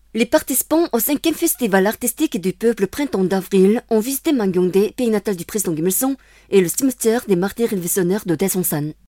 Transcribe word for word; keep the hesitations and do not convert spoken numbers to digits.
Les participants au cinquième festival artistique du peuple Printemps d'avril ont visité Mangyongdae, pays natal du président Kim Il-sung, et le cimetière des martyrs révolutionnaires de Daeseongsan.